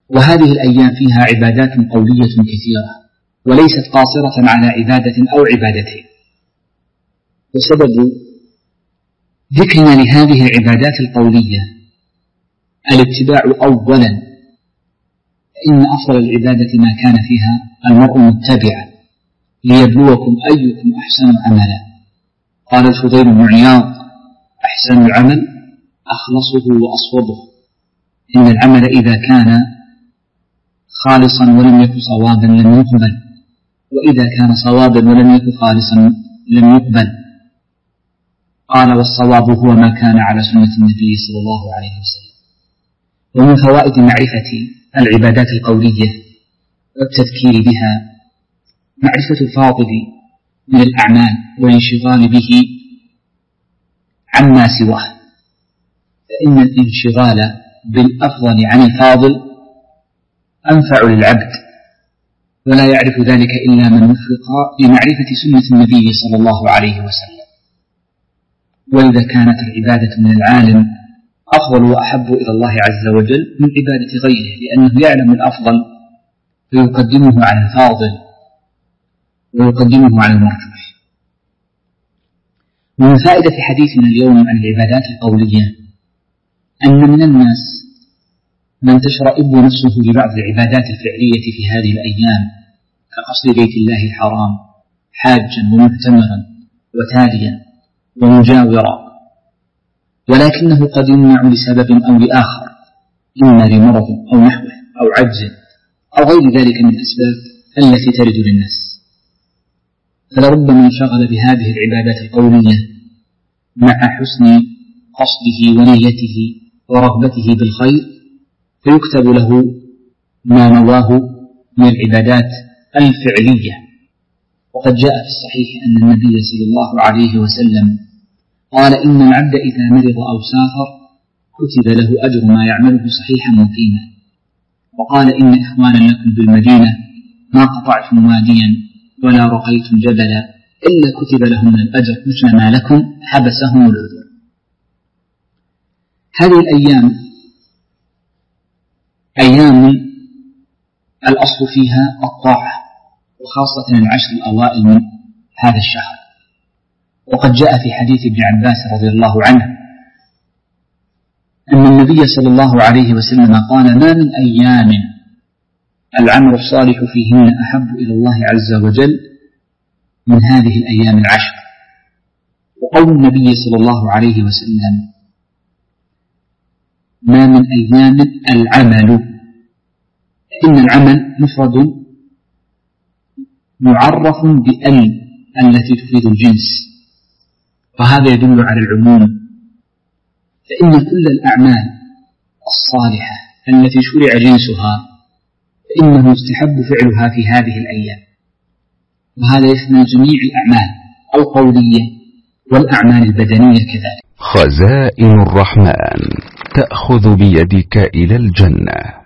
وهذه الأيام فيها عبادات قولية كثيرة وليست قاصرة على عبادة أو عبادتين. وسبب ذكرنا لهذه العبادات القولية الاتباع أولا، إن أفضل العبادة ما كان فيها المرء متبعا ليبلوكم أيكم أحسن عملا. قال الفضيل بن عياض: أحسن العمل أخلصه وأصوبه. إن العمل إذا كان خالصا ولم يكن صوابا لم يقبل، وإذا كان صوابا ولم يكن خالصا لم يقبل. قال: والصواب هو ما كان على سنة النبي صلى الله عليه وسلم. ومن فوائد معرفة العبادات القولية والتذكير بها معرفة الفاضل من الأعمال والانشغال به عما سواه، فإن الانشغال بالأفضل عن الفاضل أنفع للعبد، ولا يعرف ذلك إلا من وفق لمعرفة سنة النبي صلى الله عليه وسلم. وإذا كانت العبادة من العالم أفضل وأحب إلى الله عز وجل من عبادة غيره، لأنه يعلم الأفضل فيقدمه على الفاضل ويقدمه على المرجوح. ومن فائدة حديثنا اليوم عن العبادات القولية أن من الناس من تشرئب نفسه لبعض العبادات الفعلية في هذه الأيام كقصد بيت الله الحرام حاجا ومعتمرا وتاليا ومجاورا، ولكنه قد يمنع لسبب أو لآخر، إما لمرض أو نحوه أو عجز أو غير ذلك من الأسباب التي ترد للناس. فلربما انشغل بهذه العبادات القولية مع حسن قصده ونيته ورغبته بالخير، فيكتب له ما نواه من العبادات الفعلية. وقد جاء في الصحيح أن النبي صلى الله عليه وسلم قال: إن العبد إذا مرض أو سافر كتب له أجر ما يعمله صحيحا مقيما. وقال: إن إخوانا لكم بالمدينة ما قطعتم واديا ولا رقيتم جبلا إلا كتب لهم من الأجر مثل ما لكم حبسهم العذر. هذه الأيام أيام الأصل فيها الطاعة، وخاصة العشر الأوائل من هذا الشهر. وقد جاء في حديث ابن عباس رضي الله عنه أن النبي صلى الله عليه وسلم قال: ما من أيام العمل الصالح فيهن أحب إلى الله عز وجل من هذه الأيام العشر. وقول النبي صلى الله عليه وسلم: ما من أيام العمل، إن العمل مفرد معرف بأل التي تفيد الجنس، وهذا يدل على العموم، فإن كل الأعمال الصالحة التي شرع جنسها فإنه يستحب فعلها في هذه الأيام، وهذا يشمل جميع الأعمال القولية والأعمال البدنية كذلك. خزائن الرحمن تأخذ بيدك إلى الجنة.